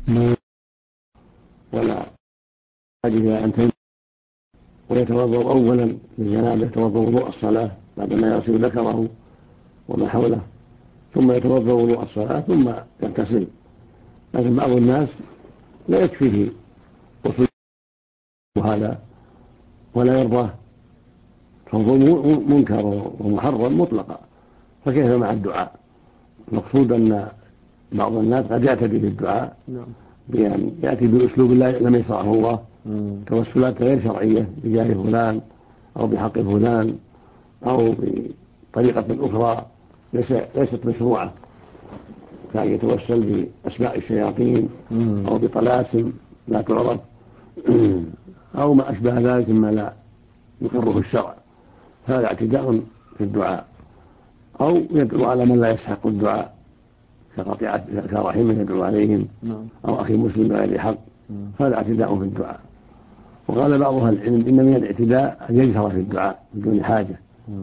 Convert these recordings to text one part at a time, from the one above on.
ولا حاجة أن تنزل ويتوضأ أولا للجنابة، يتوضأ وضوء الصلاة بعدما يغسل ذكره وما حوله، ثم يتوضأ وضوء الصلاة ثم يغتسل. لكن بعض الناس لا يكفيه وصول هذا ولا يرضاه، فالوضوء منكر ومحرم مطلقا، فكيف مع الدعاء؟ المقصود أن بعض الناس قد يعتدي بالدعاء بأن يأتي بأسلوب لم يشرعه الله، توسلات غير شرعية بجاه فلان أو بحق فلان أو بطريقة أخرى ليست مشروعة، كأن يتوسل بأسماء الشياطين أو بطلاسم لا تعرف أو ما أشبه ذلك مما لا يقره الشرع، هذا اعتداء في الدعاء. أو يدعو على من لا يستحق الدعاء كرحيم يدعو عليهم أو أخي مسلم بغير حق، هذا اعتداء في الدعاء. وقال بعض أهل العلم إن من الاعتداء أن يجهر في الدعاء بدون حاجة،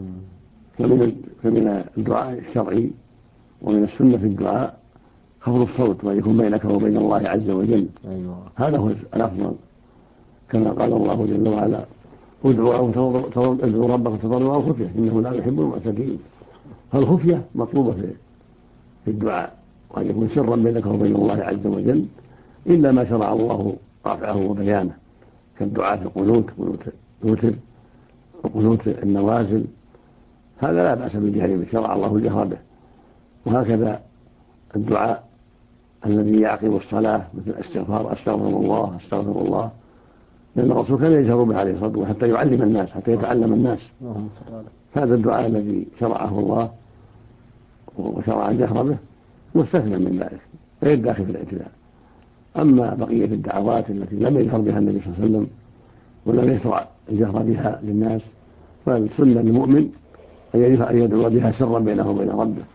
فمن الدعاء الشرعي ومن السنة في الدعاء خفض الصوت وأن يكون بينك وبين الله عز وجل. هذا هو الأفضل، كما قال الله جل وعلا: ادعوا ربك تضرعا وخفية إنه لا يحب المعتدين. فالخفية مطلوبة في الدعاء، وأن يكون سرا بينك وبين الله عز وجل، إلا ما شرع الله رفعه وبيانه كالدعاء في القنوت، قنوت الوتر وقنوت النوازل، هذا لا بأس بالجهر به، شرع الله الجهر به. وهكذا الدعاء الذي يعقب الصلاة مثل استغفار أستغفر الله أستغفر الله، لأن الرسول كان يجهر به عليه الصلاة والسلام حتى يعلم الناس، حتى يتعلم الناس. هذا الدعاء الذي شرعه الله وشرع الجهر به مستثنى من ذلك غير داخل في الاعتداء. أما بقية الدعوات التي لم يجهر بها النبي صلى الله عليه وسلم ولم يشرع الجهر بها للناس، فالسنة للمؤمن أن يدعو بها سرا بينه وبين ربه،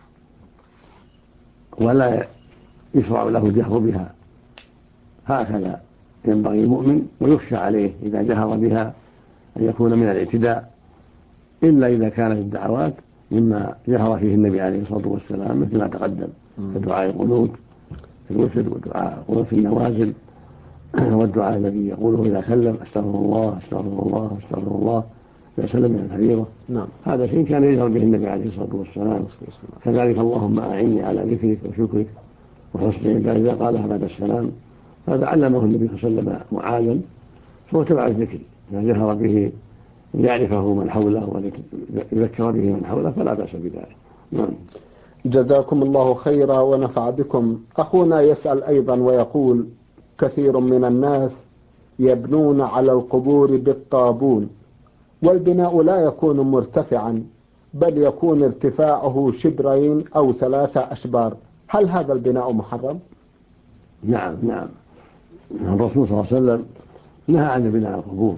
ولا يشرع له الجهر بها. هكذا ينبغي المؤمن، ويخشى عليه إذا جهر بها أن يكون من الاعتداء، إلا إذا كانت الدعوات مما جهر فيه النبي عليه الصلاة والسلام مثل ما تقدم كدعاء القنوت في الوتر ودعاء قنوت في النوازل والدعاء الذي يقوله إذا سلم أستغفر الله أستغفر الله أستغفر الله إذا سلم من الفريضة. هذا شيء كان يجهر به النبي عليه الصلاة والسلام. كذلك اللهم أعني على ذكرك وشكرك وحسن عبادتك إذا قالها بعد السلام، هذا علمه النبي صلى الله عليه وسلم معاذا، فهو تبع الذكر إذا جهر به يعرفه من حوله ويذكر به من حوله فلا بأس بذلك. جزاكم الله خيرا ونفع بكم. أخونا يسأل أيضا ويقول: كثير من الناس يبنون على القبور بالطابون، والبناء لا يكون مرتفعا بل يكون ارتفاعه شبرين أو 3 أشبار، هل هذا البناء محرم؟ نعم الرسول صلى الله عليه وسلم نهى عن البناء على القبور،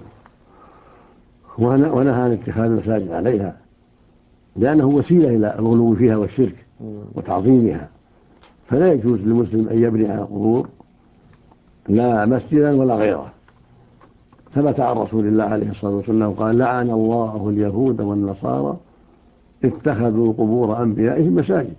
ونهى عن اتخاذ المساجد عليها، لأنه وسيلة إلى الغلو فيها والشرك وتعظيمها، فلا يجوز للمسلم أن يبني على القبور لا مسجدا ولا غيره. ثبت عن رسول الله عليه الصلاة والسلام قال: لعن الله اليهود والنصارى اتخذوا قبور أنبيائهم مساجد.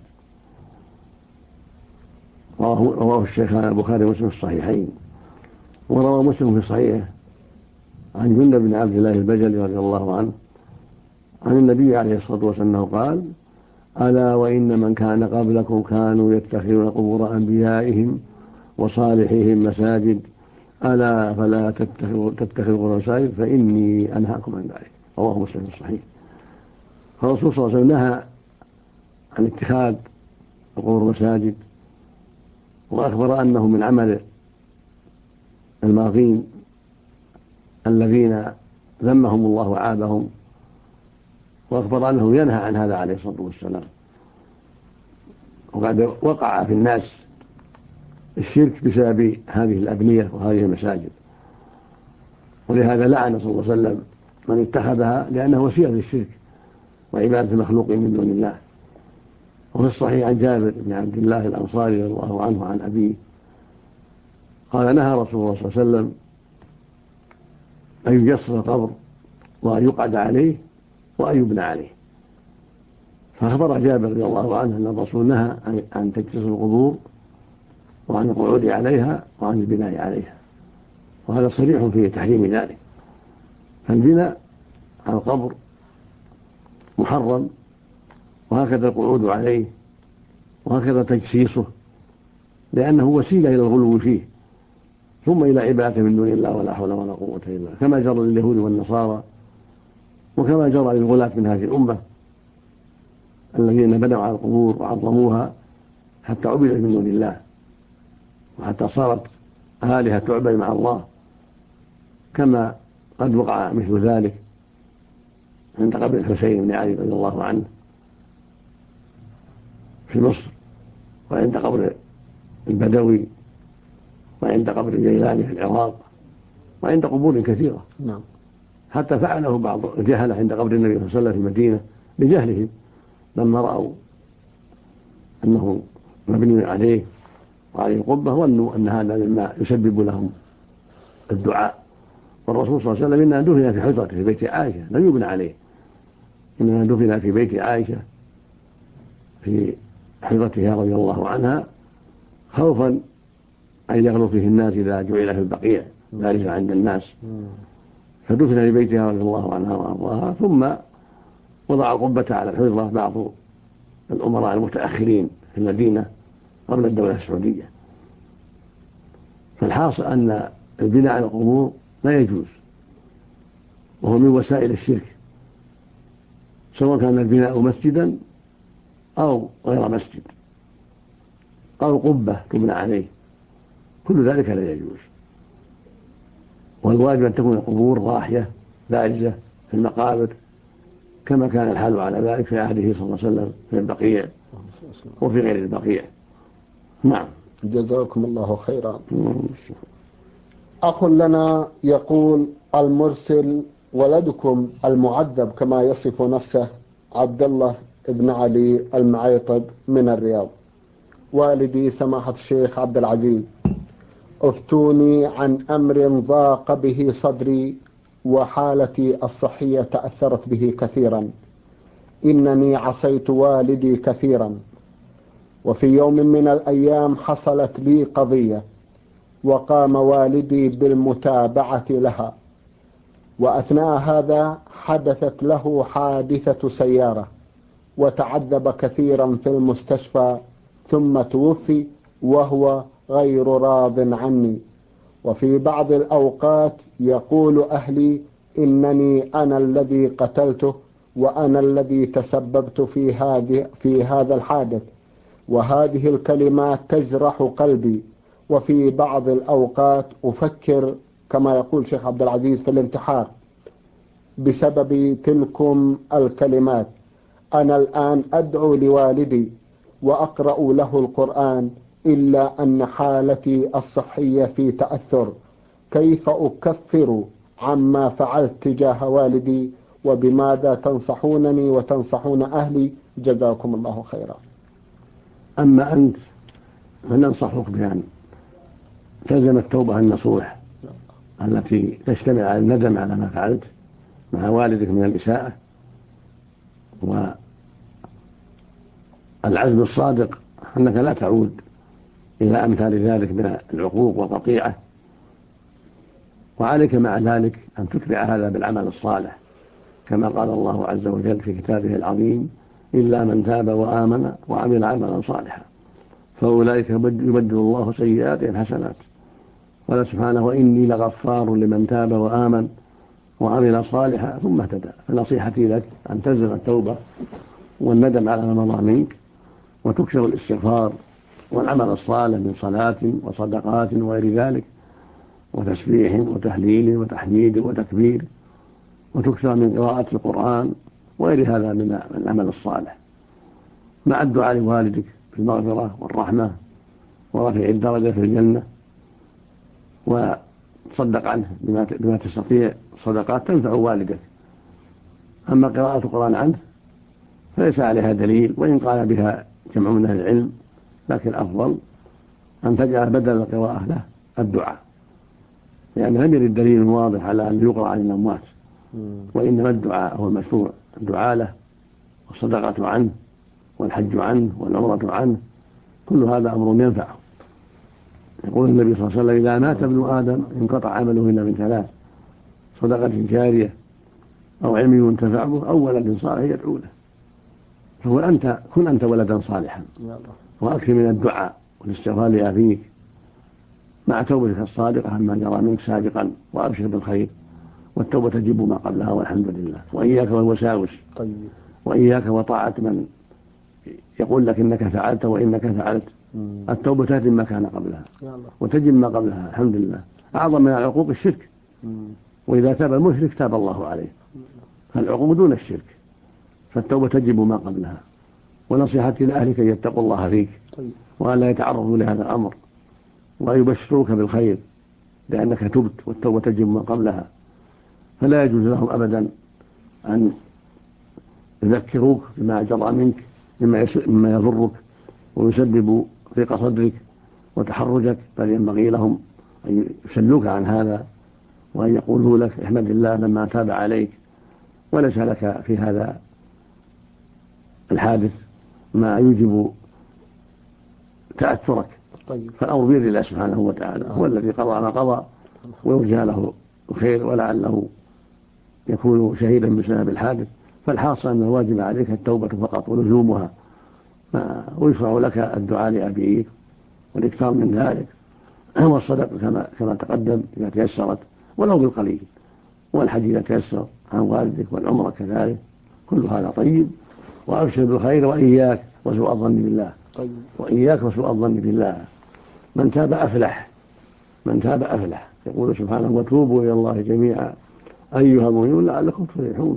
رواه الشيخان البخاري ومسلم في الصحيحين. وروى مسلم في صحيحه عن جندب بن عبد الله البجلي رضي الله عنه عن النبي عليه الصلاة والسلام قال: ألا وإن من كان قبلكم كانوا يتخذون قبور أنبيائهم وصالحهم مساجد، ألا فلا تتخذوا قبور مساجد فإني أنهاكم عن ذلك. رواه مسلم في الصحيح. فالرسول صلى الله عليه وسلم نهى عن اتخاذ قبور مساجد، وأخبر أنه من عمل الماضين الذين ذمهم الله وعابهم، وأخبر أنه ينهى عن هذا عليه الصلاة والسلام. وقد وقع في الناس الشرك بسبب هذه الأبنية وهذه المساجد، ولهذا لعن صلى الله عليه وسلم من اتخذها، لأنه وسيلة للشرك وعبادة المخلوق من دون الله. وفي الصحيح عن جابر بن عبد الله الأنصاري رضي الله عنه عن أبيه قال: نهى رسول الله صلى الله عليه وسلم أن يجصر القبر وأن يقعد عليه وأن يبنى عليه. فأخبر جابر رضي الله عنه أن الرسول نهى عن تجسيس القبور وعن القعود عليها وعن البناء عليها، وهذا صريح في تحريم ذلك. فالبناء على القبر محرم، وهكذا القعود عليه، وهكذا تجسيسه، لأنه وسيلة إلى الغلو فيه ثم إلى عبادة من دون الله ولا حول ولا قوة إلا بالله، كما جرى لليهود والنصارى وكما جرى للغلاة من هذه الأمة الذين بنوا على القبور وعظموها حتى عبدت من دون الله وحتى صارت آلهة تعبد مع الله، كما قد وقع مثل ذلك عند قبر الحسين بن علي رضي الله عنه في مصر، وعند قبر البدوي، وعند قبر الجيلاني في العراق، وعند قبور كثيرة. حتى فعله بعض الجهلة عند قبر النبي صلى الله عليه وسلم في المدينة بجهلهم، لما رأوا أنه مبني عليه وعليه القبة ظنوا أن هذا مما يسبب لهم الدعاء. والرسول صلى الله عليه وسلم إنما دفن في حجرته في بيت عائشة، لم يبنى عليه، إنما دفن في بيت عائشة في حجرتها رضي الله عنها، خوفا أن يغلو فيه الناس إذا جعل في البقيع ذلك عند الناس، فدفن في بيتها رضي الله عنها وأرضاها. ثم وضع القبة على الحجرة بعض الأمراء المتأخرين في المدينة قبل الدولة السعودية. فالحاصل أن البناء على القبور لا يجوز، وهو من وسائل الشرك، سواء كان البناء مسجدا أو غير مسجد أو قبة تبنى عليه، كل ذلك لا يجوز. والواجب أن تكون القبور ضاحية بارزة في المقابر، كما كان الحال على ذلك في عهده صلى الله عليه وسلم في البقيع وفي غير البقيع. نعم. جزاكم الله خيرا. أخ لنا يقول: المرسل ولدكم المعذب كما يصف نفسه عبد الله بن علي المعيطب من الرياض. والدي سماحة الشيخ عبد العزيز، افتوني عن أمر ضاق به صدري وحالتي الصحية تأثرت به كثيرا. إنني عصيت والدي كثيرا، وفي يوم من الأيام حصلت لي قضية وقام والدي بالمتابعة لها، وأثناء هذا حدثت له حادثة سيارة وتعذب كثيرا في المستشفى ثم توفي وهو غير راض عني. وفي بعض الأوقات يقول أهلي إنني أنا الذي قتلته وأنا الذي تسببت في هذا الحادث، وهذه الكلمات تجرح قلبي. وفي بعض الأوقات أفكر كما يقول شيخ عبد العزيز في الانتحار بسبب تلكم الكلمات. أنا الآن أدعو لوالدي وأقرأ له القرآن، إلا أن حالتي الصحية في تأثر. كيف أكفر عما فعلت تجاه والدي؟ وبماذا تنصحونني وتنصحون أهلي؟ جزاكم الله خيرا. أما أنت فننصحك بأن تلزم التوبة النصوح التي تشتمل على الندم على ما فعلت مع والدك من الإساءة، والعزم الصادق أنك لا تعود إلى أمثال ذلك من العقوق والقطيعة. وعليك مع ذلك أن تتبع هذا بالعمل الصالح، كما قال الله عز وجل في كتابه العظيم: إلا من تاب وآمن وعمل عملا صالحا فأولئك يبدل الله سيئاتهم حسنات. قال سبحانه: وإني لغفار لمن تاب وآمن وعمل صالحا ثم اهتدى. فنصيحتي لك أن تلزم التوبة والندم على ما مضى منك، وتكثر الاستغفار والعمل الصالح من صلاة وصدقات وغير ذلك، وتسبيح وتهليل وتحميد وتكبير، وتكثر من قراءة القرآن وغير هذا من العمل الصالح، مع الدعاء لوالدك بالمغفرة والرحمة ورفع الدرجة في الجنة. وتصدق عنه بما تستطيع، صدقات تنفع والدك. أما قراءة القرآن عنه فليس عليها دليل، وإن قال بها جمع من أهل العلم، لكن الأفضل أن تجعل بدل القراءة له الدعاء، لأن لم يرد دليل واضح على أن يقرأ عن الأموات، وإنما الدعاء هو المشروع، الدعاء له والصدقة عنه والحج عنه والعمرة عنه، كل هذا أمر ينفعه. يقول النبي صلى الله عليه وسلم إذا مات ابن آدم انقطع عمله إلا من ثلاث: صدقة جارية أو علم ينتفع به أو ولد صالح يدعو له. فهو كن أنت ولدا صالحا وأكثر من الدعاء والاستغفار لأبيك مع توبتك الصادقة عما جرى منك سابقا، وأبشر بالخير، والتوبة تجب ما قبلها والحمد لله. وإياك والوساوس، وإياك وطاعة من يقول لك إنك فعلت وإنك فعلت. التوبة تهدم ما كان قبلها وتجب ما قبلها الحمد لله. أعظم من العقوق الشرك، وإذا تاب المشرك تاب الله عليه، فالعقوق دون الشرك، فالتوبة تجب ما قبلها. ونصيحتي لأهلك أن يتقوا الله فيك وأن لا يتعرضوا لهذا الأمر، ويبشروك بالخير لأنك تبت والتوبة تجب ما قبلها. فلا يجوز لهم أبدا أن يذكروك بما جرى منك مما يضرك ويسبب ضيق صدرك وتحرجك، بل ينبغي لهم أن يسلوك عن هذا وأن يقولوا لك احمد الله لما تاب عليك، وليس لك في هذا الحادث ما يوجب تأثرك. فالأمر بيد الله سبحانه وتعالى، هو الذي قضى ما قضى، ويرجى له الخير ولعله يكون شهيدا بسبب الحادث. فالحاصل أن الواجب عليك التوبة فقط ولزومها، ويشرع لك الدعاء لأبيك والإكثار من ذلك، والصدقة كما تقدم إذا تيسرت ولو بالقليل، والحج إذا تيسر عن والدك، والعمرة كذلك، كل هذا طيب. وأبشر بالخير، وإياك وسوء الظن بالله. وإياك وسوء الظن بالله. من تاب أفلح، من تاب أفلح. يقول سبحانه وتوبوا إلى الله جميعا أيها المؤمنون لعلكم تفلحون.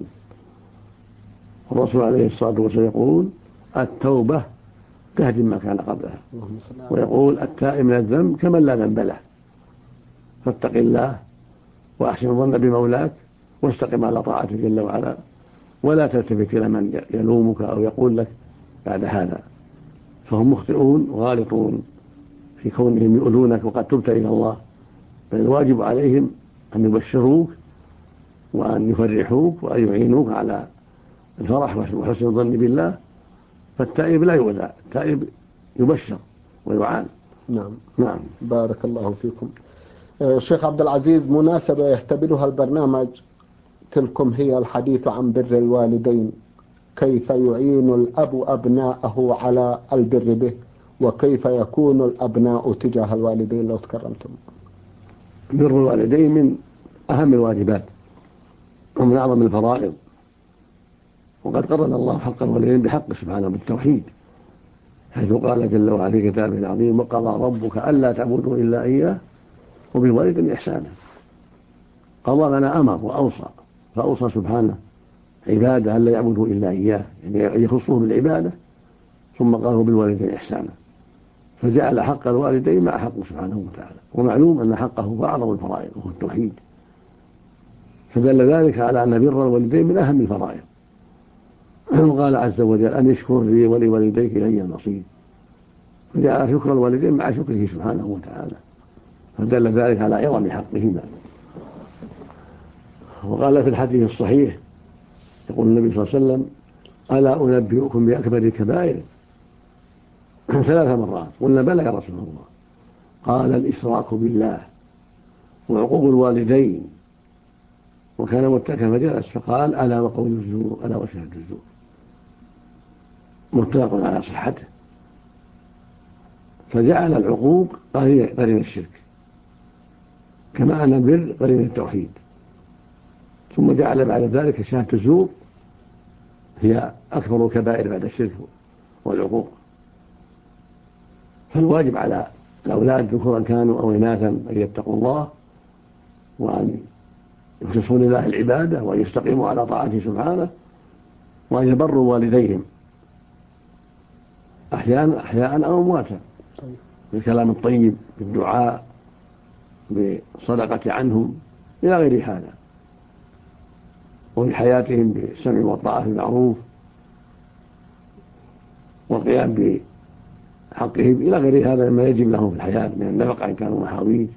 والرسول عليه الصلاة والسلام يقول التوبة تهدم ما كان قبلها، ويقول التائب من الذنب كمن لا ذنب له. فاتق الله وأحسن الظن بمولاك واستقم على طاعته جل وعلا، ولا تلتفت إلى من يلومك أو يقول لك بعد هذا، فهم مخطئون وغالطون في كونهم يؤذونك وقد تبت إلى الله. بل الواجب عليهم أن يبشروك وأن يفرحوك وأن يعينوك على الفرح وحسن الظن بالله. فالتائب لا يؤذى، التائب يبشر ويعان. نعم. بارك الله فيكم. الشيخ عبد العزيز، مناسبة يحتملها البرنامج تلكم هي الحديث عن بر الوالدين، كيف يعين الأب أبناءه على البر به، وكيف يكون الأبناء تجاه الوالدين لو تكرمتم. بر الوالدين من أهم الواجبات ومن أعظم الفرائض، وقد قرن الله حق الوالدين بحق سبحانه بالتوحيد، حيث قال جل وعلا في كتابه العظيم وقضى ربك ألا تعبدوا إلا إياه وبالوالدين إحسانا. قضى لنا أمر وأوصى، فأوصى سبحانه عباده ألا يعبدوا إلا إياه، يعني يخصه بالعبادة، ثم قال بالوالدين إحسانا، فجعل حق الوالدين مع حقه سبحانه وتعالى. ومعلوم أن حقه هو أعظم الفرائض وهو التوحيد، فدل ذلك على أن بر الوالدين من أهم الفرائض. وقال عز وجل أن اشكر لي ولوالديك إلي المصير، فجعل شكر الوالدين مع شكره سبحانه وتعالى، فدل ذلك على عظم حقهما. وقال في الحديث الصحيح يقول النبي صلى الله عليه وسلم ألا أنبئكم بأكبر الكبائر؟ 3 مرات. قلنا بلى يا رسول الله. قال الإشراك بالله وعقوق الوالدين، وكان متكئا فجلس فقال ألا وقول الزور، ألا وشهادة الزور. متفق على صحته. فجعل العقوق قرين الشرك، كما أن البر قرين التوحيد، ثم جعل بعد ذلك شهادة الزور هي أكبر الكبائر بعد الشرك والعقوق. فالواجب على الأولاد ذكورا كانوا أو إناثا أن يتقوا الله وأن يخلصوا لله العبادة وأن يستقيموا على طاعته سبحانه، وأن يبروا والديهم أحياء أو أمواتا بالكلام الطيب، بالدعاء، بالصدقة عنهم إلى غير هذا، وفي حياتهم بالسمع والطاعة بالمعروف والقيام بحقهم إلى غير هذا مما يجب لهم في الحياة من النفقة إن كانوا محاويج،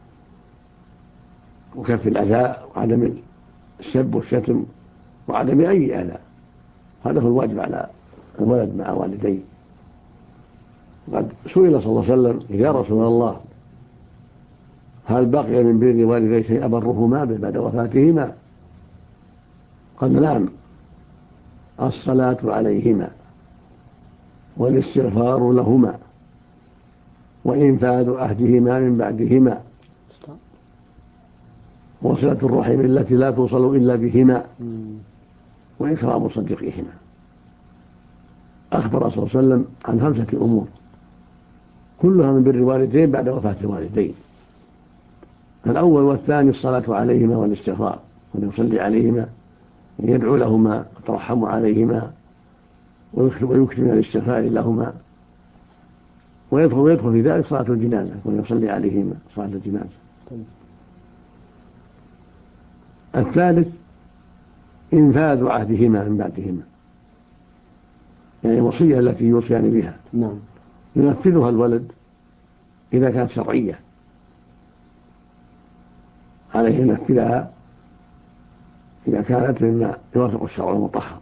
وكف الأذى وعدم السب والشتم وعدم أي أذى. هذا هو الواجب على الولد مع والديه. قد سئل صلى الله عليه وسلم يا رسول الله هل بقي من بر والديه شيء أبرهما به بعد وفاتهما؟ قال نعم، الصلاة عليهما والاستغفار لهما وإنفاذ عهدهما من بعدهما وصلة الرحم التي لا توصل إلا بهما وإكرام صديقهما. أخبر صلى الله عليه وسلم عن 5 أمور كلها من بر الوالدين بعد وفاة الوالدين. الأول والثاني الصلاة عليهما والاستغفار، وأن يصلي عليهما يدعو لهما ويترحم عليهما ويكثر من الاستغفار لهما، ويدخل في ذلك صلاة الجنازة وأن يصلي عليهما صلاة الجنازة. الثالث إنفاذ عهدهما من بعدهما، يعني الوصية التي يوصيان بها ينفذها الولد إذا كانت شرعية، عليه ينفذها إذا كانت مما يوافق الشرع المطهر،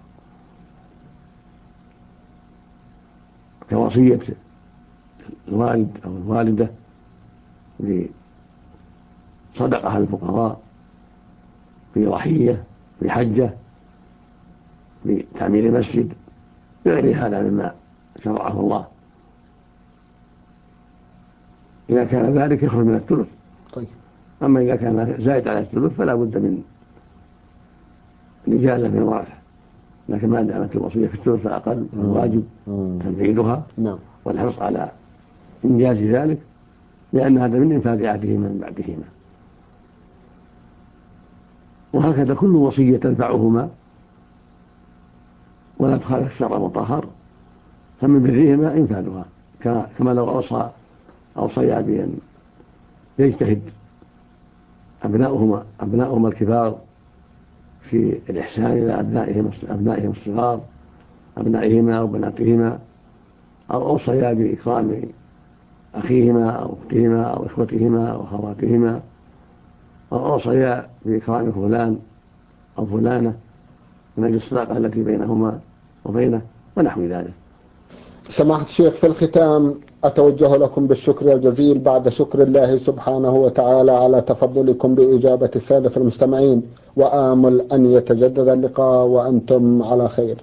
كوصية الوالد أو الوالدة بصدقة للفقراء، في ضحية، في حجة، بتعمير مسجد، بغير هذا مما شرعه الله. إذا كان ذلك يخرج من الثلث. أما إذا كان زائد على الثلث فلا بد من الإجازة من الورثة، لكن ما دامت الوصية في الثلث فأقل الواجب تنفيذها والحرص على إنجاز ذلك، لأن هذا من إنفاذ عهدهما من بعدهما. وهكذا كل وصية تنفعهما ولا تخالف الشرع المطهر فمن برهما إنفاذها، كما لو أوصيا بأن يجتهد أبناؤهما الكبار في الإحسان إلى أبنائهم الصغار، أبنائهما أو بناتهما، أو أوصيا بإكرام أخيهما أو أختهما أو إخوتهما أو أخواتهما، أو أوصيا بإكرام فلان أو فلانة من أجل الصداقة التي بينهما وبينه ونحو ذلك. سماحة الشيخ، في الختام أتوجه لكم بالشكر الجزيل بعد شكر الله سبحانه وتعالى على تفضلكم بإجابة السادة المستمعين، وآمل أن يتجدد اللقاء وأنتم على خير.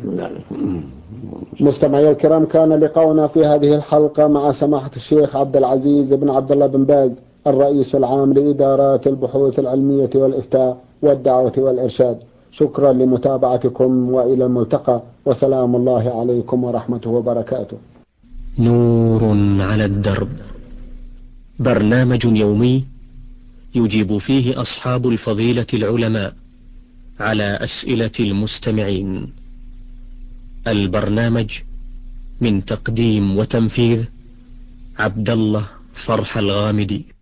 مستمعي الكرام، كان لقاؤنا في هذه الحلقة مع سماحة الشيخ عبد العزيز بن عبد الله بن باز، الرئيس العام لإدارات البحوث العلمية والإفتاء والدعوة والإرشاد. شكرا لمتابعتكم وإلى الملتقى، وسلام الله عليكم ورحمته وبركاته. نور على الدرب، برنامج يومي يجيب فيه أصحاب الفضيلة العلماء على أسئلة المستمعين. البرنامج من تقديم وتنفيذ عبد الله فرح الغامدي.